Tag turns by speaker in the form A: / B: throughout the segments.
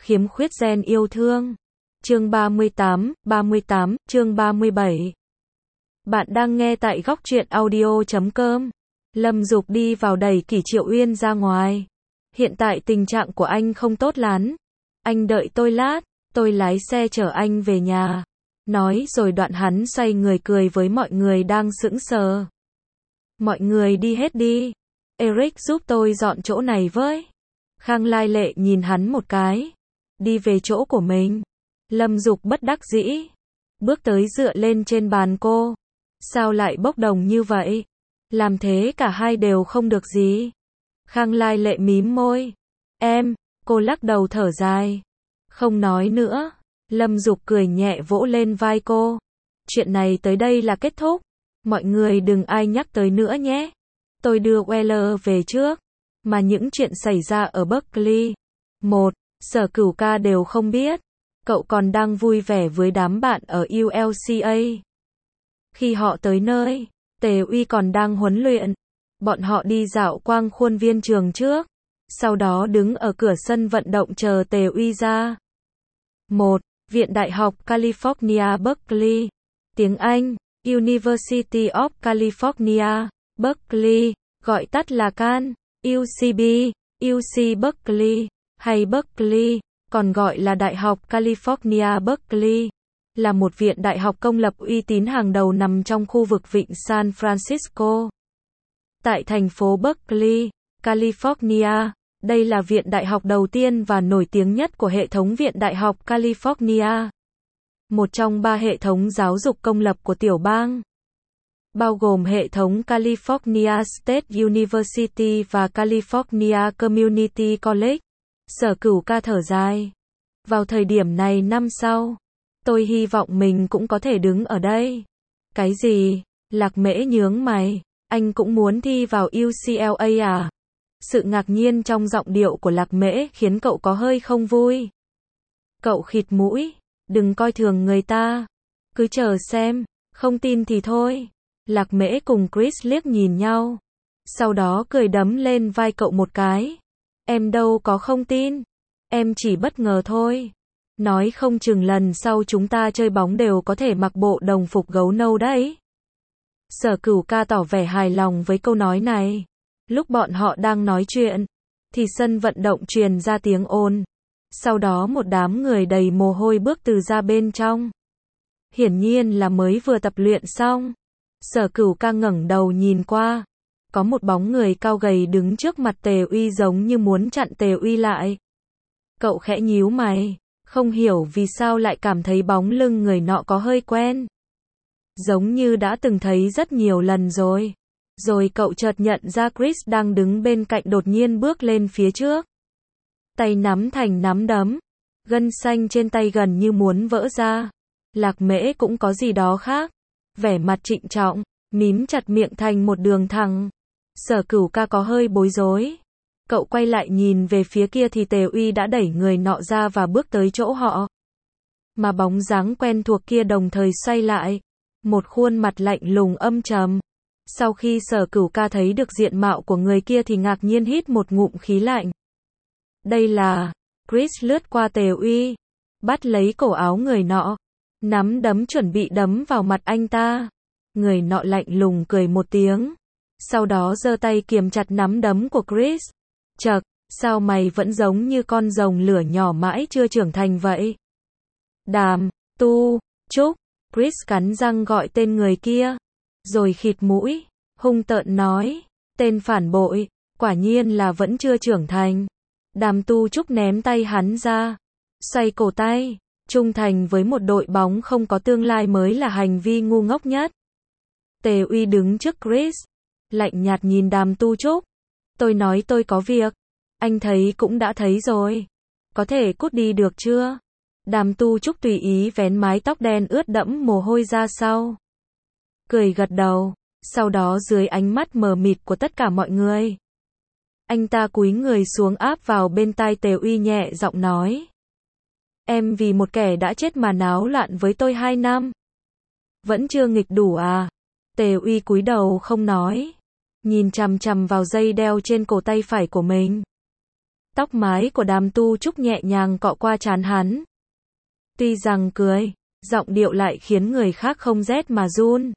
A: Khiếm khuyết gen yêu thương. Chương 38, chương 37. Bạn đang nghe tại góc truyện audio.com. Lâm Dục đi vào đẩy Kỷ Triệu Uyên ra ngoài. Hiện tại tình trạng của anh không tốt lắm. Anh đợi tôi lát, tôi lái xe chở anh về nhà. Nói rồi đoạn hắn xoay người cười với mọi người đang sững sờ. Mọi người đi hết đi. Eric giúp tôi dọn chỗ này với. Khang Lai Lệ nhìn hắn một cái. Đi về chỗ của mình. Lâm Dục bất đắc dĩ. Bước tới dựa lên trên bàn cô. Sao lại bốc đồng như vậy? Làm thế cả hai đều không được gì. Khang Lai Lệ mím môi. Cô lắc đầu thở dài. Không nói nữa. Lâm Dục cười nhẹ vỗ lên vai cô. Chuyện này tới đây là kết thúc. Mọi người đừng ai nhắc tới nữa nhé. Tôi đưa Weller về trước. Mà những chuyện xảy ra ở Berkeley. Sở Cửu Ca đều không biết. Cậu còn đang vui vẻ với đám bạn ở ULCA. Khi họ tới nơi, Tề Uy còn đang huấn luyện. Bọn họ đi dạo quanh khuôn viên trường trước. Sau đó đứng ở cửa sân vận động chờ Tề Uy ra. Viện Đại học California Berkeley. Tiếng Anh, University of California, Berkeley, gọi tắt là CAN, UCB, UC Berkeley, hay Berkeley, còn gọi là Đại học California Berkeley, là một viện đại học công lập uy tín hàng đầu nằm trong khu vực vịnh San Francisco. Tại thành phố Berkeley, California, đây là viện đại học đầu tiên và nổi tiếng nhất của hệ thống viện đại học California. Một trong 3 hệ thống giáo dục công lập của tiểu bang. Bao gồm hệ thống California State University và California Community College. Sở Cửu Ca thở dài. Vào thời điểm này năm sau, tôi hy vọng mình cũng có thể đứng ở đây. Cái gì? Lạc Mễ nhướng mày. Anh cũng muốn thi vào UCLA à? Sự ngạc nhiên trong giọng điệu của Lạc Mễ khiến cậu có hơi không vui. Cậu khịt mũi. Đừng coi thường người ta. Cứ chờ xem. Không tin thì thôi. Lạc Mễ cùng Chris liếc nhìn nhau. Sau đó cười đấm lên vai cậu một cái. Em đâu có không tin. Em chỉ bất ngờ thôi. Nói không chừng lần sau chúng ta chơi bóng đều có thể mặc bộ đồng phục gấu nâu đấy. Sở Cửu Ca tỏ vẻ hài lòng với câu nói này. Lúc bọn họ đang nói chuyện, thì sân vận động truyền ra tiếng ồn. Sau đó một đám người đầy mồ hôi bước từ ra bên trong. Hiển nhiên là mới vừa tập luyện xong. Sở Cửu Ca ngẩng đầu nhìn qua. Có một bóng người cao gầy đứng trước mặt Tề Uy giống như muốn chặn Tề Uy lại. Cậu khẽ nhíu mày, không hiểu vì sao lại cảm thấy bóng lưng người nọ có hơi quen. Giống như đã từng thấy rất nhiều lần rồi. Rồi cậu chợt nhận ra Chris đang đứng bên cạnh đột nhiên bước lên phía trước. Tay nắm thành nắm đấm. Gân xanh trên tay gần như muốn vỡ ra. Lạc Mễ cũng có gì đó khác. Vẻ mặt trịnh trọng, mím chặt miệng thành một đường thẳng. Sở Cửu Ca có hơi bối rối. Cậu quay lại nhìn về phía kia thì Tề Uy đã đẩy người nọ ra và bước tới chỗ họ. Mà bóng dáng quen thuộc kia đồng thời xoay lại. Một khuôn mặt lạnh lùng âm trầm. Sau khi Sở Cửu Ca thấy được diện mạo của người kia thì ngạc nhiên hít một ngụm khí lạnh. Đây là... Chris lướt qua Tề Uy. Bắt lấy cổ áo người nọ. Nắm đấm chuẩn bị đấm vào mặt anh ta. Người nọ lạnh lùng cười một tiếng. Sau đó giơ tay kiềm chặt nắm đấm của Chris. Chậc, sao mày vẫn giống như con rồng lửa nhỏ mãi chưa trưởng thành vậy? Đàm, Tu, Trúc. Chris cắn răng gọi tên người kia. Rồi khịt mũi, hung tợn nói. Tên phản bội, quả nhiên là vẫn chưa trưởng thành. Đàm Tu Trúc ném tay hắn ra. Xoay cổ tay. Trung thành với một đội bóng không có tương lai mới là hành vi ngu ngốc nhất. Tề Uy đứng trước Chris. Lạnh nhạt nhìn Đàm Tu Trúc. Tôi nói tôi có việc. Anh thấy cũng đã thấy rồi. Có thể cút đi được chưa? Đàm Tu Trúc tùy ý vén mái tóc đen ướt đẫm mồ hôi ra sau. Cười gật đầu. Sau đó dưới ánh mắt mờ mịt của tất cả mọi người, anh ta cúi người xuống áp vào bên tai Tề Uy nhẹ giọng nói. Em vì một kẻ đã chết mà náo loạn với tôi 2 năm. Vẫn chưa nghịch đủ à? Tề Uy cúi đầu không nói. Nhìn chằm chằm vào dây đeo trên cổ tay phải của mình. Tóc mái của Đàm Tu Trúc nhẹ nhàng cọ qua trán hắn. Tuy rằng cười, giọng điệu lại khiến người khác không rét mà run.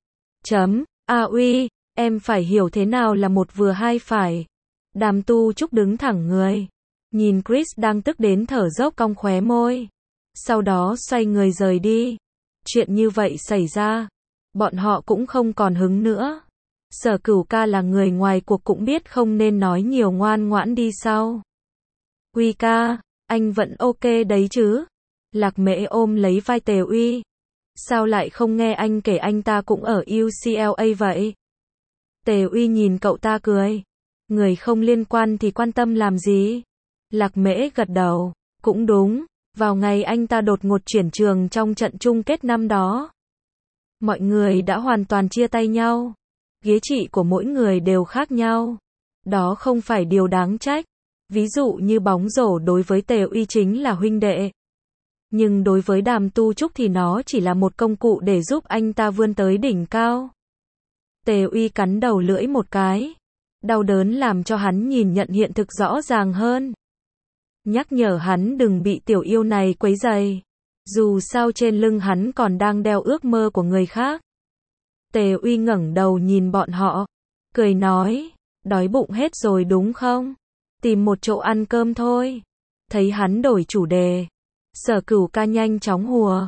A: Uy, em phải hiểu thế nào là một vừa hai phải. Đàm Tu Trúc đứng thẳng người, nhìn Chris đang tức đến thở dốc cong khóe môi. Sau đó xoay người rời đi. Chuyện như vậy xảy ra, bọn họ cũng không còn hứng nữa. Sở Cửu ca là người ngoài cuộc cũng biết không nên nói nhiều, ngoan ngoãn đi sau. Uy ca, anh vẫn ok đấy chứ? Lạc Mễ ôm lấy vai Tề Uy. Sao lại không nghe anh kể anh ta cũng ở UCLA vậy? Tề Uy nhìn cậu ta cười. Người không liên quan thì quan tâm làm gì? Lạc Mễ gật đầu. Cũng đúng, vào ngày anh ta đột ngột chuyển trường trong trận chung kết năm đó. Mọi người đã hoàn toàn chia tay nhau. Ghế trị của mỗi người đều khác nhau. Đó không phải điều đáng trách. Ví dụ như bóng rổ đối với Tề Uy chính là huynh đệ. Nhưng đối với Đàm Tu Trúc thì nó chỉ là một công cụ để giúp anh ta vươn tới đỉnh cao. Tề Uy cắn đầu lưỡi một cái. Đau đớn làm cho hắn nhìn nhận hiện thực rõ ràng hơn. Nhắc nhở hắn đừng bị tiểu yêu này quấy rầy. Dù sao trên lưng hắn còn đang đeo ước mơ của người khác. Tề Uy ngẩng đầu nhìn bọn họ, cười nói, đói bụng hết rồi đúng không? Tìm một chỗ ăn cơm thôi. Thấy hắn đổi chủ đề, Sở Cửu ca nhanh chóng hùa.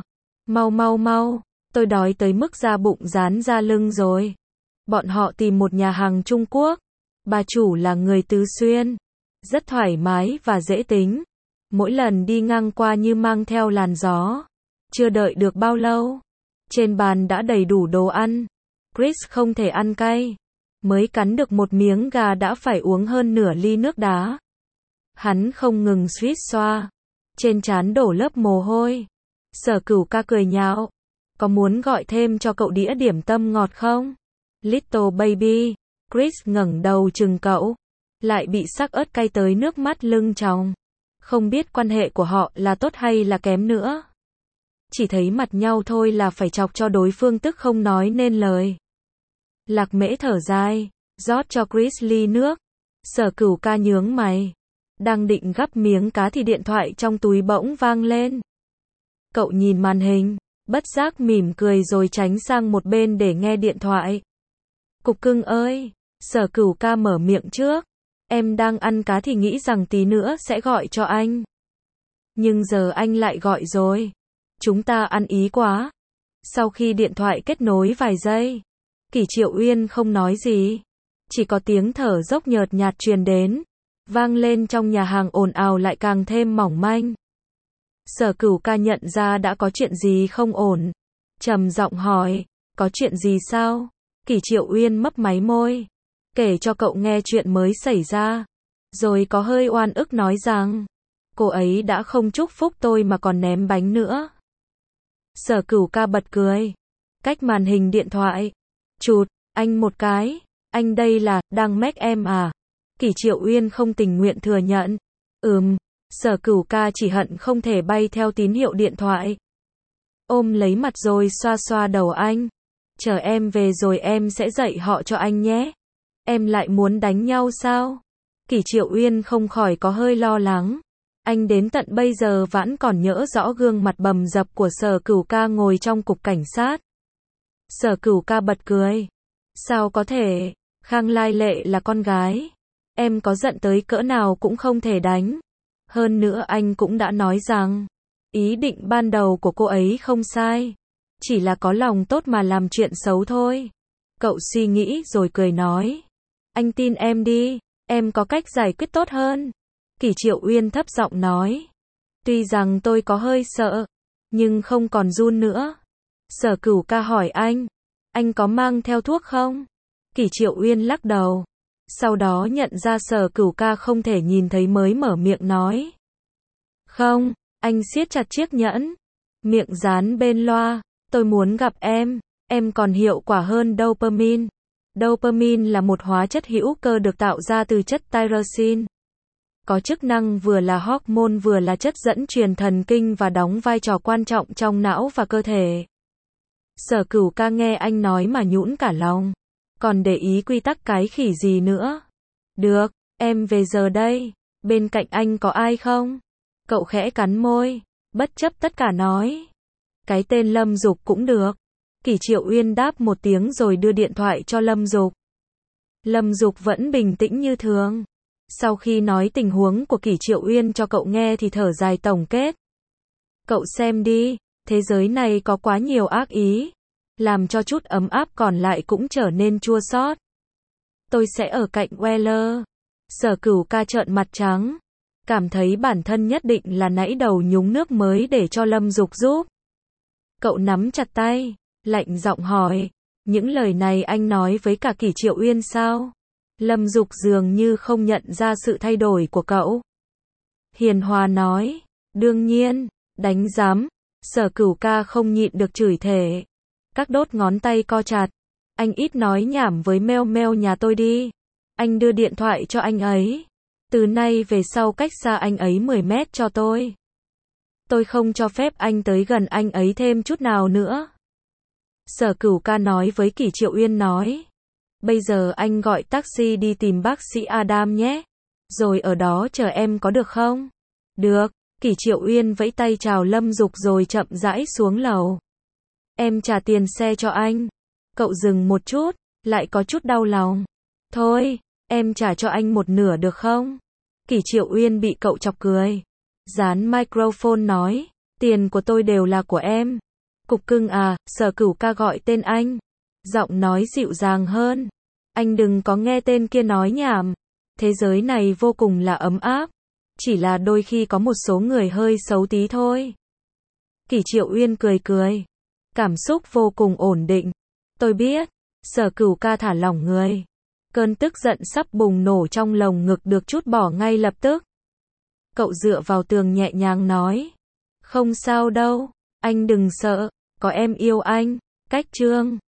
A: Mau, tôi đói tới mức da bụng dán ra lưng rồi. Bọn họ tìm một nhà hàng Trung Quốc. Bà chủ là người Tứ Xuyên. Rất thoải mái và dễ tính. Mỗi lần đi ngang qua như mang theo làn gió. Chưa đợi được bao lâu, trên bàn đã đầy đủ đồ ăn. Chris không thể ăn cay. Mới cắn được một miếng gà đã phải uống hơn nửa ly nước đá. Hắn không ngừng suýt xoa. Trên trán đổ lớp mồ hôi. Sở Cửu ca cười nhạo. Có muốn gọi thêm cho cậu đĩa điểm tâm ngọt không? Little baby. Chris ngẩng đầu chừng cậu. Lại bị sắc ớt cay tới nước mắt lưng tròng. Không biết quan hệ của họ là tốt hay là kém nữa. Chỉ thấy mặt nhau thôi là phải chọc cho đối phương tức không nói nên lời. Lạc Mễ thở dài, rót cho Chris ly nước. Sở Cửu ca nhướng mày. Đang định gắp miếng cá thì điện thoại trong túi bỗng vang lên. Cậu nhìn màn hình, bất giác mỉm cười rồi tránh sang một bên để nghe điện thoại. Cục cưng ơi, Sở Cửu ca mở miệng trước. Em đang ăn cá thì nghĩ rằng tí nữa sẽ gọi cho anh. Nhưng giờ anh lại gọi rồi. Chúng ta ăn ý quá. Sau khi điện thoại kết nối vài giây, Kỷ Triệu Uyên không nói gì. Chỉ có tiếng thở dốc nhợt nhạt truyền đến. Vang lên trong nhà hàng ồn ào lại càng thêm mỏng manh. Sở Cửu ca nhận ra đã có chuyện gì không ổn. Trầm giọng hỏi, có chuyện gì sao? Kỷ Triệu Uyên mấp máy môi. Kể cho cậu nghe chuyện mới xảy ra. Rồi có hơi oan ức nói rằng, cô ấy đã không chúc phúc tôi mà còn ném bánh nữa. Sở Cửu ca bật cười. Cách màn hình điện thoại. Chụt, anh một cái. Anh đây là, đang make em à? Kỷ Triệu Uyên không tình nguyện thừa nhận. Sở Cửu ca chỉ hận không thể bay theo tín hiệu điện thoại. Ôm lấy mặt rồi xoa xoa đầu anh. Chờ em về rồi em sẽ dạy họ cho anh nhé. Em lại muốn đánh nhau sao? Kỷ Triệu Uyên không khỏi có hơi lo lắng. Anh đến tận bây giờ vẫn còn nhớ rõ gương mặt bầm dập của Sở Cửu ca ngồi trong cục cảnh sát. Sở Cửu ca bật cười. Sao có thể? Khang Lai Lệ là con gái. Em có giận tới cỡ nào cũng không thể đánh. Hơn nữa anh cũng đã nói rằng, ý định ban đầu của cô ấy không sai. Chỉ là có lòng tốt mà làm chuyện xấu thôi. Cậu suy nghĩ rồi cười nói. Anh tin em đi, em có cách giải quyết tốt hơn. Kỷ Triệu Uyên thấp giọng nói. Tuy rằng tôi có hơi sợ, nhưng không còn run nữa. Sở Cửu ca hỏi anh có mang theo thuốc không? Kỷ Triệu Uyên lắc đầu. Sau đó nhận ra Sở Cửu ca không thể nhìn thấy mới mở miệng nói. Không, anh siết chặt chiếc nhẫn. Miệng dán bên loa. Tôi muốn gặp em còn hiệu quả hơn dopamine. Dopamine là một hóa chất hữu cơ được tạo ra từ chất tyrosine. Có chức năng vừa là hormone vừa là chất dẫn truyền thần kinh và đóng vai trò quan trọng trong não và cơ thể. Sở Cửu ca nghe anh nói mà nhũn cả lòng. Còn để ý quy tắc cái khỉ gì nữa? Được, em về giờ đây. Bên cạnh anh có ai không? Cậu khẽ cắn môi, bất chấp tất cả nói. Cái tên Lâm Dục cũng được. Kỷ Triệu Uyên đáp một tiếng rồi đưa điện thoại cho Lâm Dục. Lâm Dục vẫn bình tĩnh như thường. Sau khi nói tình huống của Kỷ Triệu Uyên cho cậu nghe thì thở dài tổng kết. Cậu xem đi, thế giới này có quá nhiều ác ý, làm cho chút ấm áp còn lại cũng trở nên chua xót. Tôi sẽ ở cạnh Weller. Sở Cửu Ca trợn mặt trắng, cảm thấy bản thân nhất định là nãy đầu nhúng nước mới để cho Lâm Dục giúp. Cậu nắm chặt tay, lạnh giọng hỏi, những lời này anh nói với cả Kỷ Triệu Uyên sao? Lâm Dục dường như không nhận ra sự thay đổi của cậu. Hiền hòa nói, đương nhiên, đánh giám. Sở Cửu Ca không nhịn được chửi thề. Các đốt ngón tay co chặt. Anh ít nói nhảm với Meo Meo nhà tôi đi. Anh đưa điện thoại cho anh ấy. Từ nay về sau cách xa anh ấy 10 mét cho tôi. Tôi không cho phép anh tới gần anh ấy thêm chút nào nữa. Sở Cửu Ca nói với Kỷ Triệu Uyên nói. Bây giờ anh gọi taxi đi tìm bác sĩ Adam nhé. Rồi ở đó chờ em có được không? Được. Kỷ Triệu Uyên vẫy tay chào Lâm Dục rồi chậm rãi xuống lầu. Em trả tiền xe cho anh. Cậu dừng một chút, lại có chút đau lòng. Thôi, em trả cho anh một nửa được không? Kỷ Triệu Uyên bị cậu chọc cười. Dán microphone nói, tiền của tôi đều là của em. Cục cưng à, Sở Cửu Ca gọi tên anh. Giọng nói dịu dàng hơn. Anh đừng có nghe tên kia nói nhảm. Thế giới này vô cùng là ấm áp. Chỉ là đôi khi có một số người hơi xấu tí thôi. Kỷ Triệu Uyên cười cười. Cảm xúc vô cùng ổn định. Tôi biết. Sở Cửu Ca thả lỏng người. Cơn tức giận sắp bùng nổ trong lồng ngực được trút bỏ ngay lập tức. Cậu dựa vào tường nhẹ nhàng nói. Không sao đâu. Anh đừng sợ. Có em yêu anh. Cách chương